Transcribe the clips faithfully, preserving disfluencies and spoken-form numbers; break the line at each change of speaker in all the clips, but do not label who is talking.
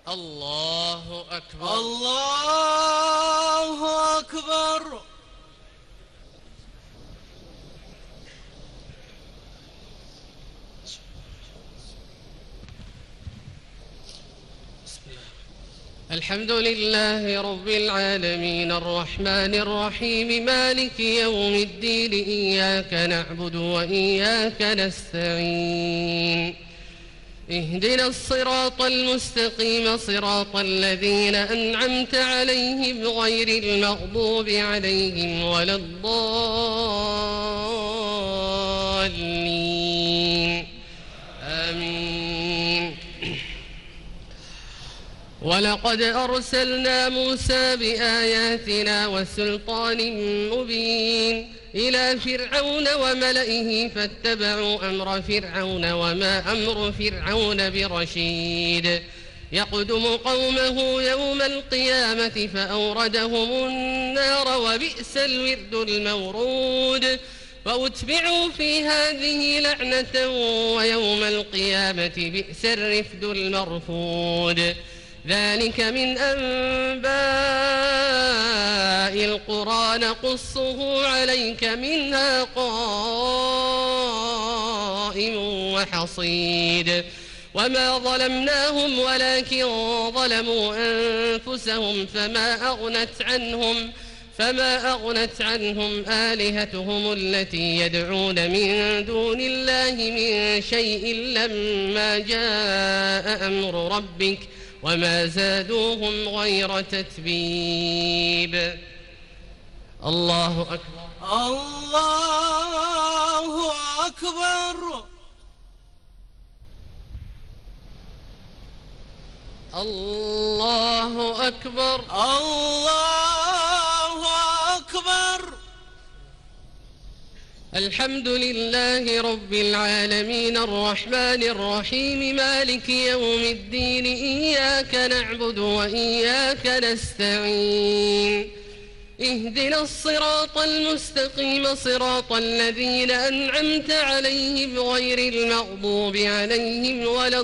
الله أكبر.
الله أكبر.
الحمد لله رب العالمين الرحمن الرحيم مالك يوم الدين إياك نعبد وإياك نستعين اهدنا الصراط المستقيم صراط الذين أنعمت عليهم غير المغضوب عليهم ولا الضالين آمين. ولقد أرسلنا موسى بآياتنا وسلطان مبين إلى فرعون وملئه فاتبعوا أمر فرعون وما أمر فرعون برشيد يقدم قومه يوم القيامة فأوردهم النار وبئس الورد المورود وأتبعوا في هذه لعنة ويوم القيامة بئس الرفد المرفود ذلك من أنباء القرى نقصه عليك منها قائم وحصيد وما ظلمناهم ولكن ظلموا أنفسهم فما أغنت عنهم فما أغنت عنهم آلهتهم التي يدعون من دون الله من شيء لما جاء أمر ربك وما زادوهم غير تتبيب. الله أكبر.
الله أكبر.
الله أكبر.
الله أكبر.
الحمد لله رب العالمين الرحمن الرحيم مالك يوم الدين إياك نعبد وإياك نستعين اهدنا الصراط المستقيم صراط الذين أنعمت عليهم غير المغضوب عليهم ولا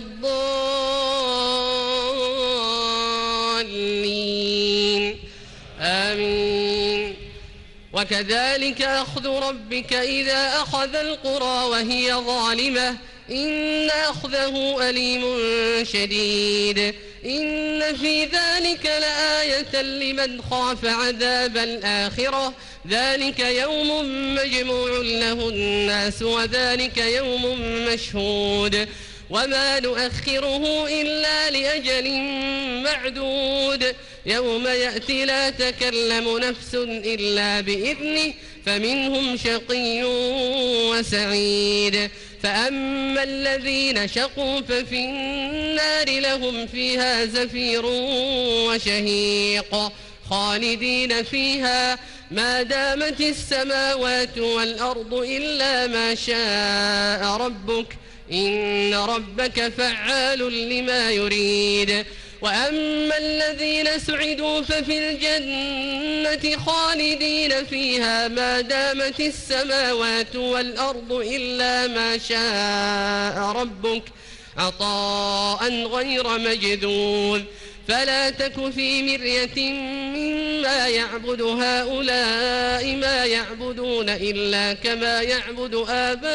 الضالين آمين. وكذلك أخذ ربك إذا أخذ القرى وهي ظالمة إن أخذه أليم شديد إن في ذلك لآية لمن خاف عذاب الآخرة ذلك يوم مجموع له الناس وذلك يوم مشهود وما نؤخره إلا لأجل معدود يوم يأتي لا تكلم نفس إلا بإذنه فمنهم شقي وسعيد فأما الذين شقوا ففي النار لهم فيها زفير وشهيق خالدين فيها ما دامت السماوات والأرض إلا ما شاء ربك إن ربك فعال لما يريد وأما الذين سعدوا ففي الجنة خالدين فيها ما دامت السماوات والأرض إلا ما شاء ربك عطاء غير مجذوذ فلا تك في مرية مما يعبد هؤلاء ما يعبدون إلا كما يعبد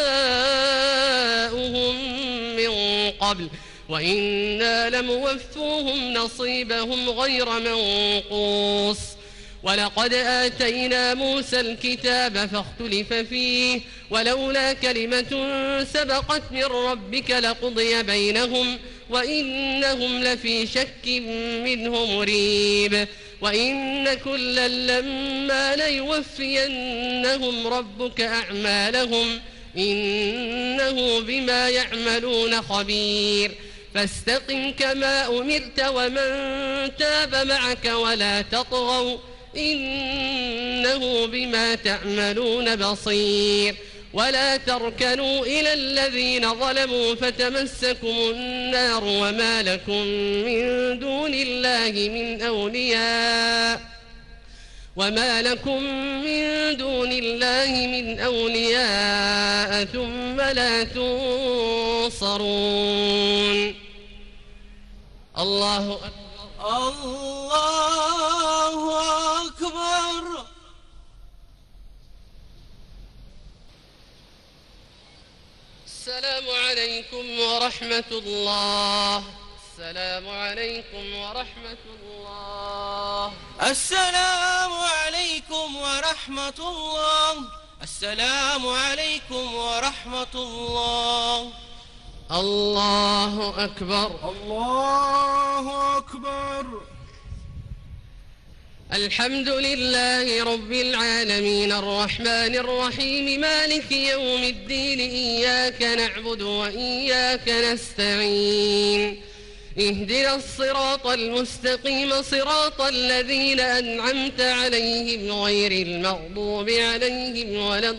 آباؤهم من قبل وإنا لموفوهم نصيبهم غير منقوص ولقد آتينا موسى الكتاب فاختلف فيه ولولا كلمة سبقت من ربك لقضي بينهم وإنهم لفي شك منه مريب وإن كلا لما ليوفينهم ربك أعمالهم إنه بما يعملون خبير فاستقم كما أمرت ومن تاب معك ولا تطغوا إنه بما تعملون بصير ولا تركنوا إلى الذين ظلموا فتمسكم النار وما لكم من دون الله من أولياء وما لكم من دون الله من أولياء ثم لا تنصرون. الله أكبر.
الله أكبر.
السلام عليكم ورحمة الله. السلام عليكم ورحمة الله.
السلام عليكم ورحمة الله. السلام عليكم ورحمة الله.
الله أكبر.
الله أكبر.
الحمد لله رب العالمين الرحمن الرحيم مالك يوم الدين إياك نعبد وإياك نستعين اهدنا الصراط المستقيم صراط الذين أنعمت عليهم غير المغضوب عليهم ولا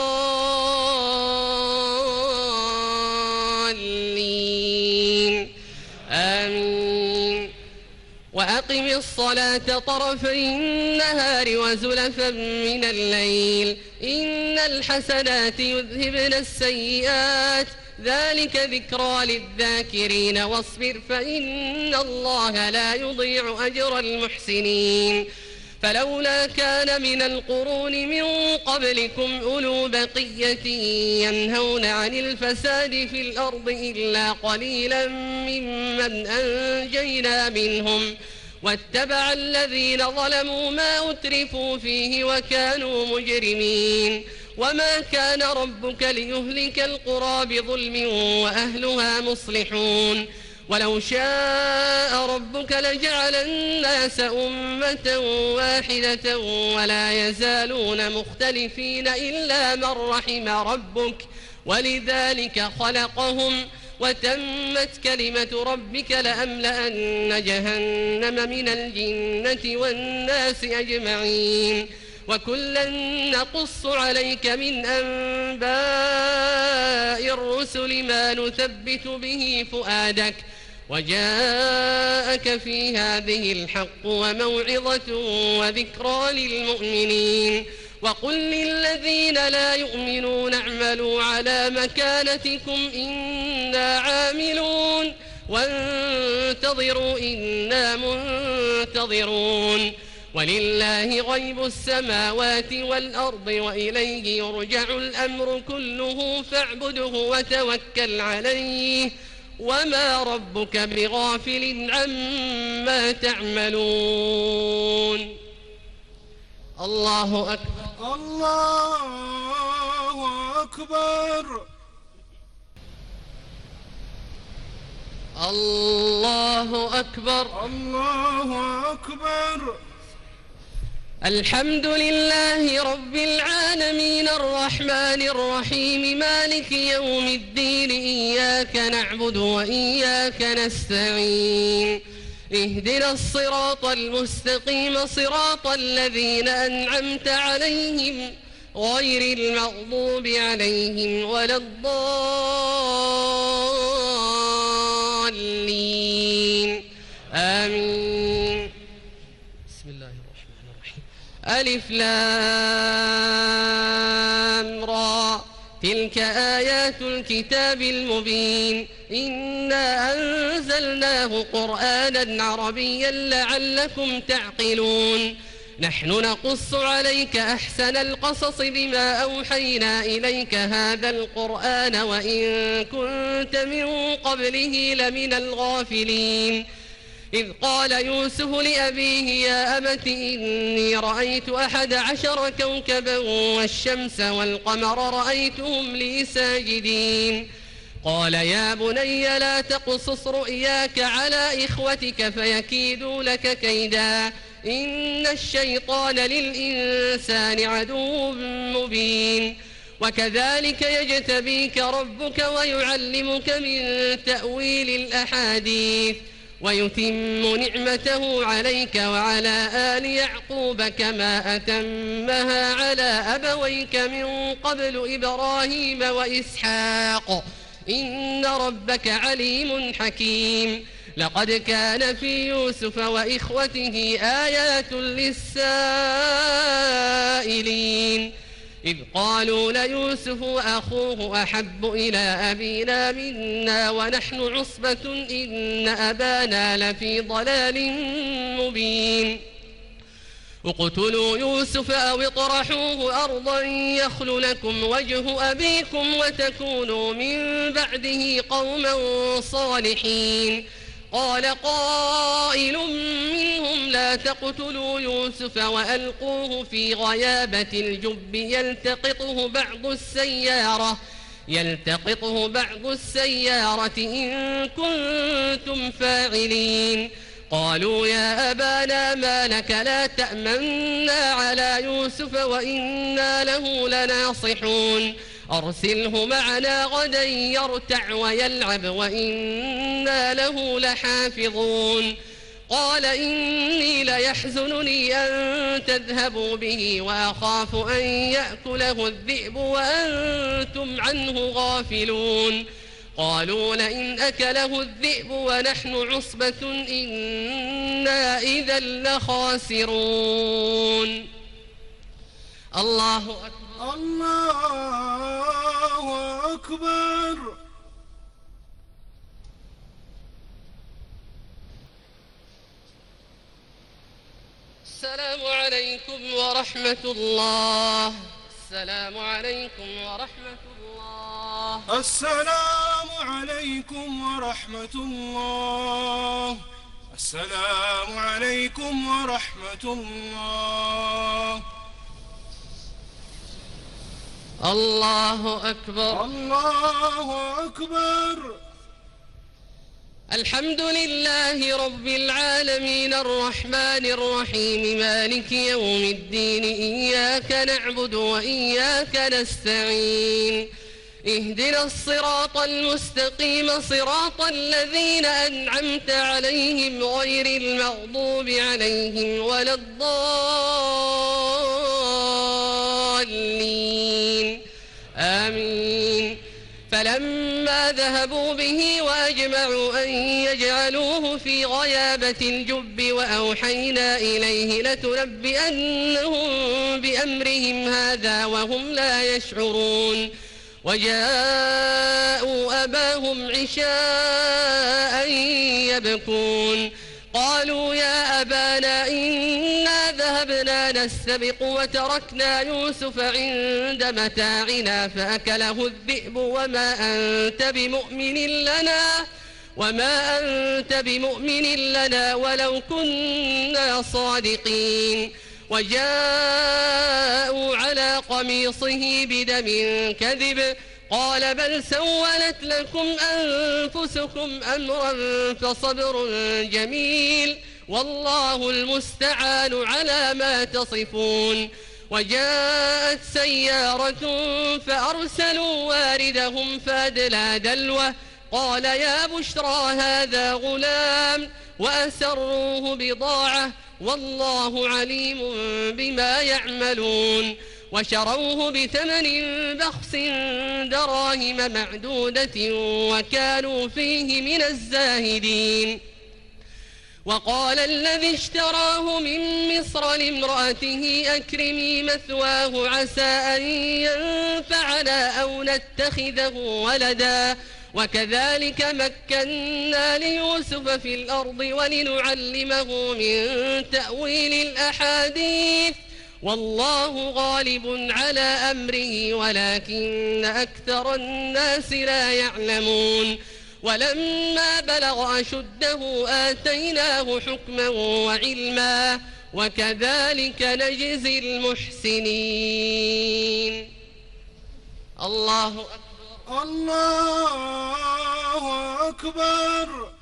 الضالين آمين. وأقم الصلاة طرفي النهار وزلفا من الليل إن الحسنات يذهبن السيئات ذلك ذكرى للذاكرين واصبر فإن الله لا يضيع أجر المحسنين. فلولا كان من القرون من قبلكم أولو بقية ينهون عن الفساد في الأرض إلا قليلا ممن أنجينا منهم واتبع الذين ظلموا ما أترفوا فيه وكانوا مجرمين. وما كان ربك ليهلك القرى بظلم وأهلها مصلحون ولو شاء ربك لجعل الناس أمة واحدة ولا يزالون مختلفين إلا من رحم ربك ولذلك خلقهم وتمت كلمة ربك لأملأن جهنم من الجنة والناس أجمعين. وكلا نقص عليك من أنباء الرسل ما نثبت به فؤادك وجاءك في هذه الحق وموعظة وذكرى للمؤمنين. وقل للذين لا يؤمنون اعملوا على مكانتكم إنا عاملون وانتظروا إنا منتظرون. ولله غيب السماوات والأرض وإليه يرجع الأمر كله فاعبده وتوكل عليه وما ربك بغافل عما تعملون. الله أكبر.
الله أكبر.
الله أكبر.
الله أكبر.
الحمد لله رب العالمين الرحمن الرحيم مالك يوم الدين إياك نعبد وإياك نستعين اهدنا الصراط المستقيم صراط الذين أنعمت عليهم غير المغضوب عليهم ولا الضالين آمين. بسم الله الرحمن الرحيم. ألف لام را تلك آيات الكتاب المبين إنا أنزلناه قرآنا عربيا لعلكم تعقلون. نحن نقص عليك أحسن القصص بما أوحينا إليك هذا القرآن وإن كنت من قبله لمن الغافلين. إذ قال يوسف لأبيه يا أبت إني رأيت أحد عشر كوكبا والشمس والقمر رأيتهم لي ساجدين. قال يا بني لا تقصص رؤياك على إخوتك فيكيدوا لك كيدا إن الشيطان للإنسان عدو مبين. وكذلك يجتبيك ربك ويعلمك من تأويل الأحاديث ويتم نعمته عليك وعلى آل يعقوب كما أتمها على أبويك من قبل إبراهيم وإسحاق إن ربك عليم حكيم. لقد كان في يوسف وإخوته آيات للسائلين إذ قالوا ليوسف وأخوه أحب إلى أبينا منا ونحن عصبة إن أبانا لفي ضلال مبين اقتلوا يوسف أو اطرحوه أرضا يخل لكم وجه أبيكم وتكونوا من بعده قوما صالحين قال قائل منهم لا تقتلوا يوسف وألقوه في غيابة الجب يلتقطه بعض السيارة يلتقطه بعض السيارة إن كنتم فاعلين قالوا يا أبانا ما لك لا تأمنا على يوسف وإنا له لناصحون أرسله معنا غدا يرتع ويلعب وإنا له لحافظون قال إني ليحزنني أن تذهبوا به وأخاف أن يأكله الذئب وأنتم عنه غافلون قالوا لئن أكله الذئب ونحن عصبة إنا إذا لخاسرون. الله أكبر
الله أكبر.
السلام عليكم ورحمة الله. السلام عليكم ورحمة الله.
السلام عليكم ورحمة الله. السلام عليكم ورحمة الله.
الله أكبر.
الله أكبر.
الحمد لله رب العالمين الرحمن الرحيم مالك يوم الدين إياك نعبد وإياك نستعين اهدنا الصراط المستقيم صراط الذين أنعمت عليهم غير المغضوب عليهم ولا الضالين آمين. فلما ذهبوا به وأجمعوا أن يجعلوه في غيابة الجب وأوحينا إليه لتنبئنهم بأمرهم هذا وهم لا يشعرون وجاءوا أباهم عشاء يبكون قالوا يا أبانا إنا ذهبنا نستبق وتركنا يوسف عند متاعنا فأكله الذئب وما أنت بمؤمن لنا وما أنت بمؤمن لنا ولو كنا صادقين وجاءوا على قميصه بدم كذب قال بل سولت لكم أنفسكم أمرا فصبر جميل والله المستعان على ما تصفون. وجاءت سيارة فأرسلوا واردهم فأدلى دلوه قال يا بشرى هذا غلام وأسروه بضاعة والله عليم بما يعملون وشروه بثمن بخس دراهم معدودة وكانوا فيه من الزاهدين. وقال الذي اشتراه من مصر لامرأته أكرمي مثواه عسى أن ينفعنا أو نتخذه ولدا وكذلك مكنا ليوسف في الأرض ولنعلمه من تأويل الأحاديث والله غالب على أمره ولكن أكثر الناس لا يعلمون. ولما بلغ أشده آتيناه حكما وعلما وكذلك نجزي المحسنين. الله أكبر.
الله أكبر.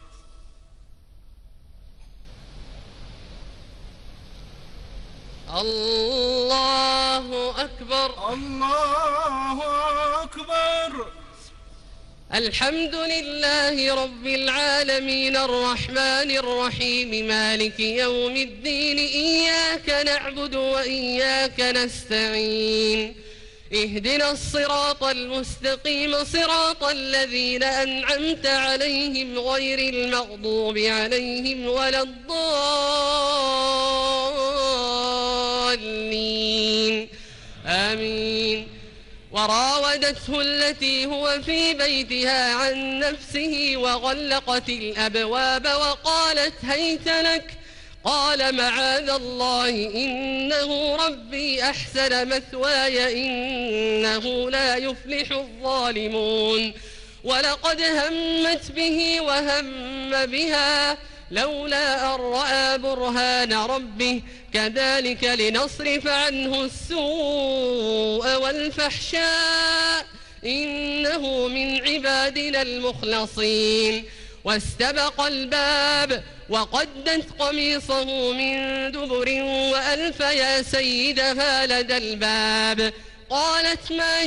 الله أكبر.
الله أكبر.
الحمد لله رب العالمين الرحمن الرحيم مالك يوم الدين إياك نعبد وإياك نستعين اهدنا الصراط المستقيم صراط الذين أنعمت عليهم غير المغضوب عليهم ولا الضالين آمين. وراودته التي هو في بيتها عن نفسه وغلقت الأبواب وقالت هيت لك، قال معاذ الله إنه ربي أحسن مثواي إنه لا يفلح الظالمون. ولقد همت به وهم بها لولا أن رأى برهان ربه كذلك لنصرف عنه السوء والفحشاء إنه من عبادنا المخلصين. واستبق الباب وقدت قميصه من دبر وألف يا سيدها لدى الباب. قالت ما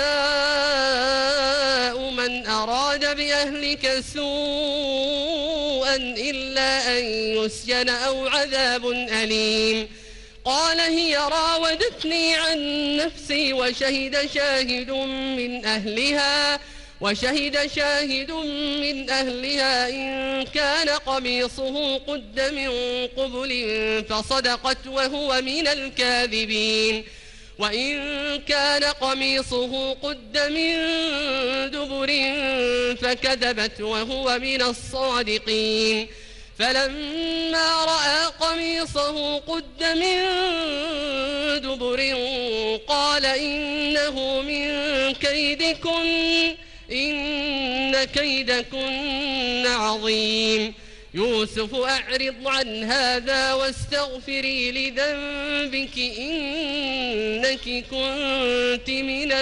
جزاء من أراد بأهلك سوءا إلا أن يسجن أو عذاب أليم. قال هي راودتني عن نفسي وشهد شاهد من أهلها وشهد شاهد من أهلها إن كان قميصه قد من قبل فصدقت وهو من الكاذبين وإن كان قميصه قد من دبر فكذبت وهو من الصادقين. فلما رأى قميصه قد من دبر قال إنه من كيدكن إن كيدكن عظيم. يوسف أعرض عن هذا واستغفري لذنبك إنك كنت من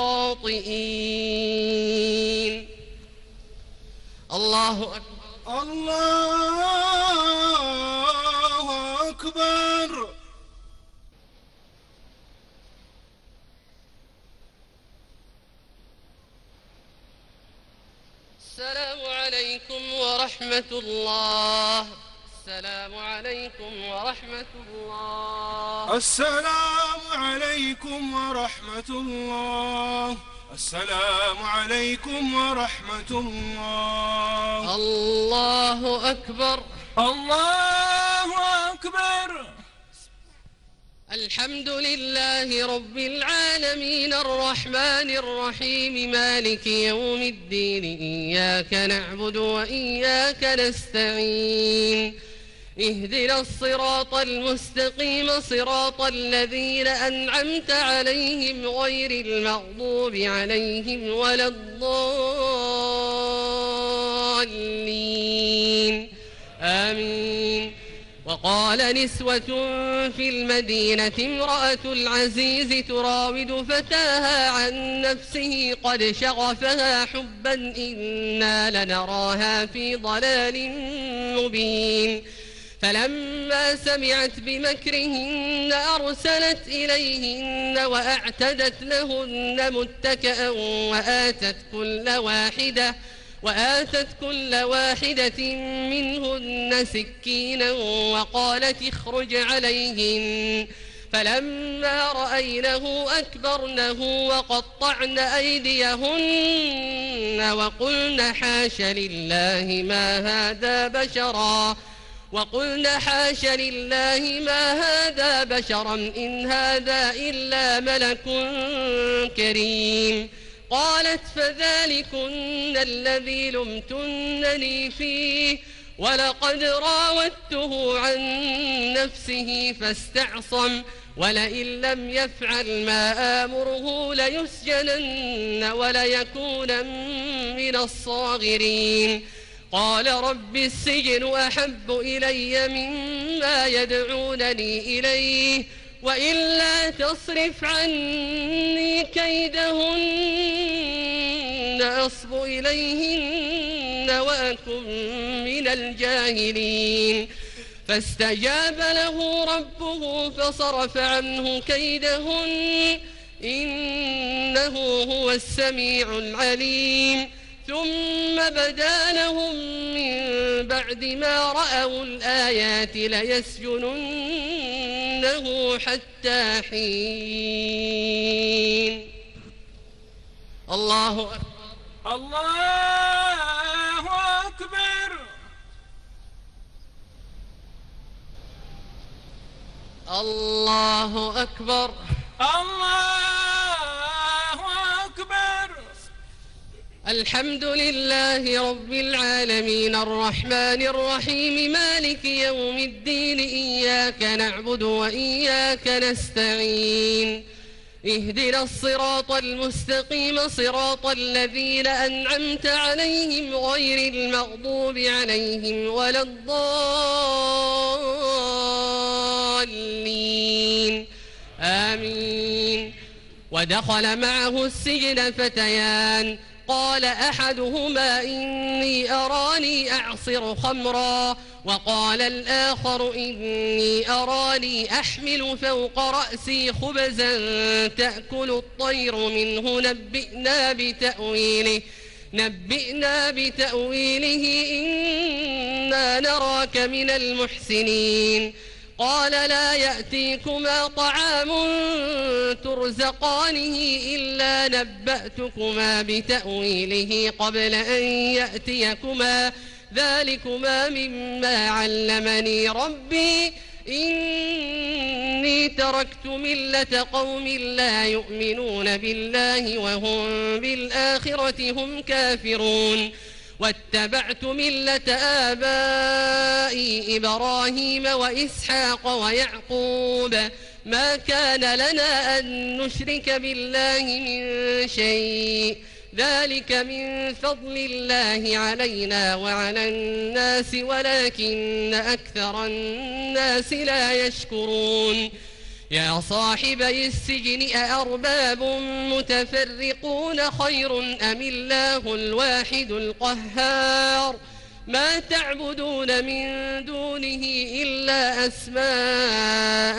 الخاطئين. الله أكبر.
الله أكبر.
السلام عليكم ورحمة الله. السلام عليكم ورحمة الله.
السلام عليكم ورحمة الله. السلام عليكم ورحمة الله.
الله أكبر.
الله أكبر.
الحمد لله رب العالمين الرحمن الرحيم مالك يوم الدين إياك نعبد وإياك نستعين اهدنا الصراط المستقيم صراط الذين أنعمت عليهم غير المغضوب عليهم ولا الضالين آمين. وقال نسوة في المدينة امرأة العزيز تراود فتاها عن نفسه قد شغفها حبا إنا لنراها في ضلال مبين. فلما سمعت بمكرهن أرسلت إليهن وأعتدت لهن متكئا وآتت كل واحدة وآتت كل واحدة منهن سكينا وقالت اخرج عليهن. فلما رأينه أكبرنه وقطعن أيديهن وقلن حاش لله ما هذا بشرا وقلن حاش لله ما هذا بشرا إن هذا إلا ملك كريم. قالت فذلكن الذي لمتنني فيه ولقد راودته عن نفسه فاستعصم ولئن لم يفعل ما آمره ليسجنن وليكون من الصاغرين. قال رب السجن أحب إلي مما يدعونني إليه وإلا تصرف عني كيدهن أصب إليهن وأكن من الجاهلين. فاستجاب له ربه فصرف عنه كيدهن إنه هو السميع العليم. ثم بدا لهم من بعد ما رأوا الآيات ليسجننه حتى حين. الله أكبر.
الله أكبر.
الله أكبر.
الله أكبر.
الحمد لله رب العالمين الرحمن الرحيم مالك يوم الدين إياك نعبد وإياك نستعين اهدنا الصراط المستقيم صراط الذين أنعمت عليهم غير المغضوب عليهم ولا الضالين آمين. ودخل معه السجن فتيان قال أحدهما إني أراني أعصر خمرا وقال الآخر إني أراني أحمل فوق رأسي خبزا تأكل الطير منه نبئنا بتأويله نبئنا بتأويله إنا نراك من المحسنين. قال لا يأتيكما طعام ترزقانه إلا نبأتكما بتأويله قبل أن يأتيكما ذلكما مما علمني ربي إني تركت ملة قوم لا يؤمنون بالله وهم بالآخرة هم كافرون واتبعت ملة آبائي إبراهيم وإسحاق ويعقوب ما كان لنا أن نشرك بالله من شيء ذلك من فضل الله علينا وعلى الناس ولكن أكثر الناس لا يشكرون. يا صاحبي السجن أأرباب متفرقون خير أم الله الواحد القهار ما تعبدون من دونه إلا أسماء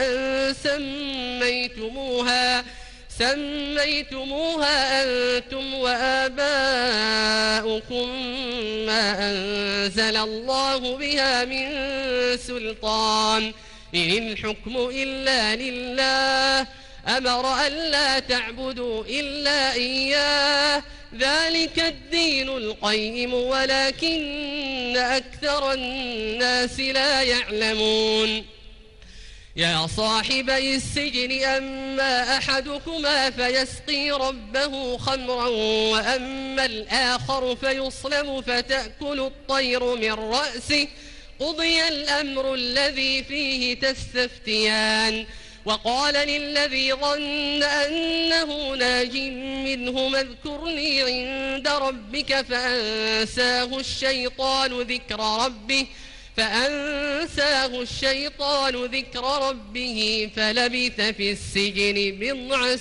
سميتموها سميتموها أنتم وآباؤكم ما أنزل الله بها من سلطان إن الحكم إلا لله أمر ألا تعبدوا إلا إياه ذلك الدين القيم ولكن أكثر الناس لا يعلمون. يا صاحبي السجن أما أحدكما فيسقي ربه خمرا وأما الآخر فيصلب فتأكل الطير من رأسه قضي الأمر الذي فيه تستفتيان. وقال للذي ظن أنه ناج منهما اذكرني عند ربك فأنساه الشيطان ذكر ربه فأنساه الشيطان ذكر ربه فلبث في السجن بضع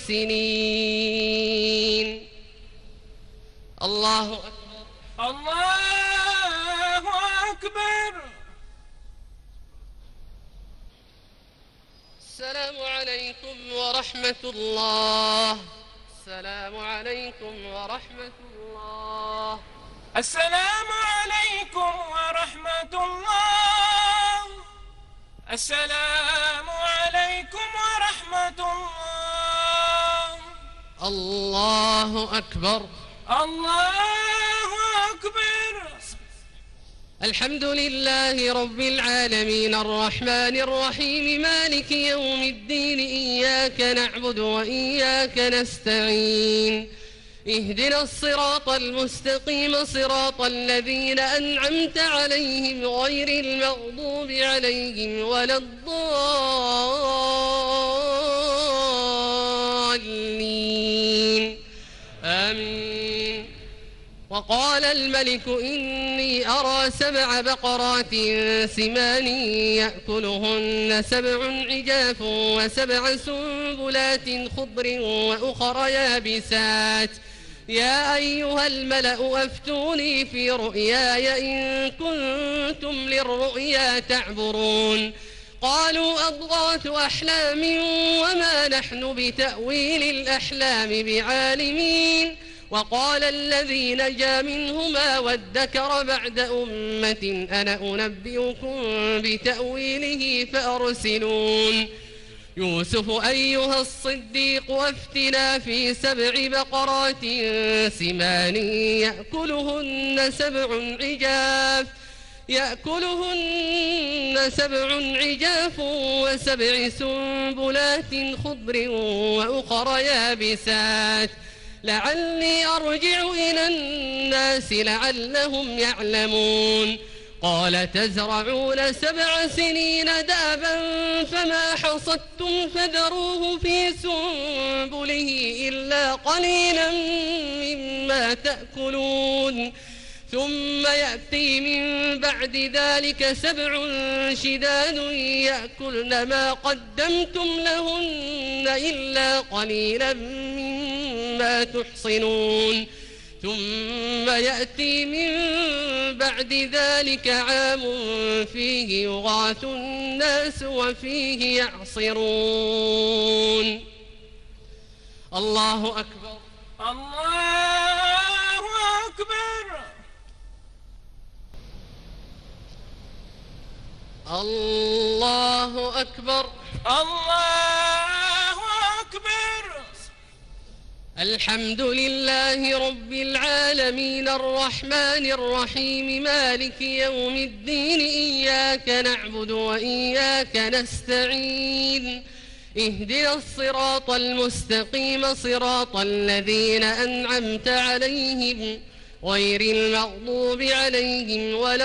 سنين. الله أكبر.
الله أكبر.
السلام عليكم ورحمة الله. السلام عليكم ورحمة الله.
السلام عليكم ورحمة الله. السلام عليكم ورحمة الله.
الله أكبر.
الله أكبر.
الحمد لله رب العالمين الرحمن الرحيم مالك يوم الدين إياك نعبد وإياك نستعين اهدنا الصراط المستقيم صراط الذين أنعمت عليهم غير المغضوب عليهم ولا الضالين آمين. وقال الملك إني أرى سبع بقرات سمان يأكلهن سبع عجاف وسبع سنبلات خضر وأخر يابسات يا أيها الملأ أفتوني في رؤياي إن كنتم للرؤيا تعبرون. قالوا أضغاث أحلام وما نحن بتأويل الأحلام بعالمين. وقال الذي نجا منهما وادكر بعد أمة أنا أنبئكم بتأويله فأرسلون. يوسف أيها الصديق وافتنا في سبع بقرات سمان يأكلهن سبع عجاف يأكلهن سبع عجاف وسبع سنبلات خضر وأخر يابسات لعلي أرجع إلى الناس لعلهم يعلمون قال تزرعون سبع سنين دابا فما حصدتم فذروه في سنبله إلا قليلا مما تأكلون ثم يأتي من بعد ذلك سبع شداد يأكلن ما قدمتم لهن إلا قليلا مما تحصنون ثم يأتي من بعد ذلك عام فيه يغاث الناس وفيه يعصرون. الله أكبر.
الله أكبر.
الله أكبر.
الله أكبر.
الحمد لله رب العالمين الرحمن الرحيم مالك يوم الدين إياك نعبد وإياك نستعين اهدنا الصراط المستقيم صراط الذين أنعمت عليهم غير المغضوب عليهم ولا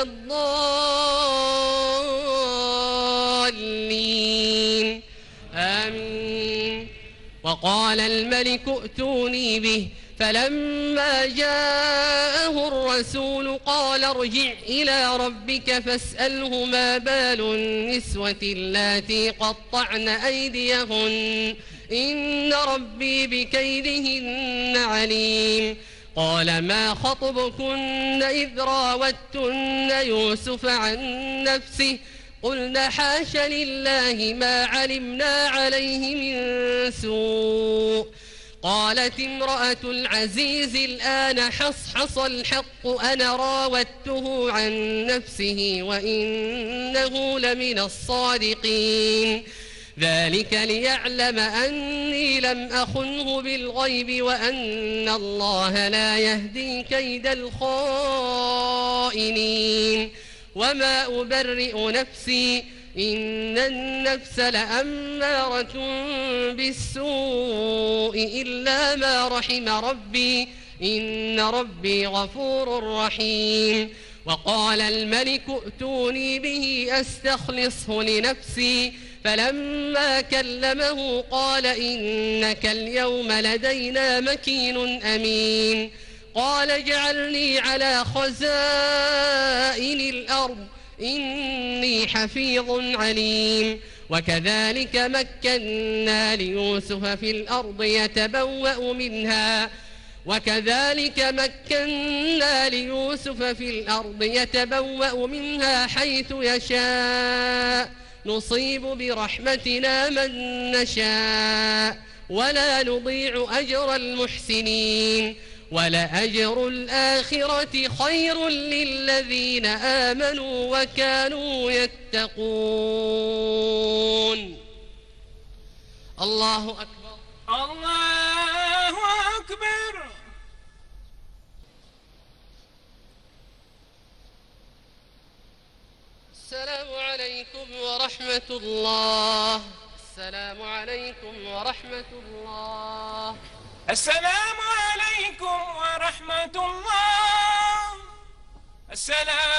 الضالين آمين. وقال الملك ائتوني به فلما جاءه الرسول قال ارجع إلى ربك فاسأله ما بال النسوة اللاتي قطعن أيديهن إن ربي بكيدهن عليم. قال ما خطبكن إذ راوتن يوسف عن نفسه قلنا حاش لله ما علمنا عليه من سوء. قالت امرأة العزيز الآن حصحص الحق أنا راودته عن نفسه وإنه لمن الصادقين ذلك ليعلم أني لم أخنه بالغيب وأن الله لا يهدي كيد الخائنين. وما أبرئ نفسي إن النفس لأمارة بالسوء إلا ما رحم ربي إن ربي غفور رحيم. وقال الملك ائتوني به أستخلصه لنفسي فلما كلمه قال إنك اليوم لدينا مكين أمين. قال اجعلني على خزائن الأرض إني حفيظ عليم. وكذلك مكنا ليوسف في الأرض يتبوأ منها وكذلك مكنا ليوسف في الأرض يتبوأ منها حيث يشاء نصيب برحمتنا من نشاء ولا نضيع أجر المحسنين ولأجر الآخرة خير للذين آمنوا وكانوا يتقون. الله أكبر.
الله أكبر.
السلام عليكم ورحمة الله. السلام عليكم ورحمة الله.
السلام عليكم ورحمة الله. السلام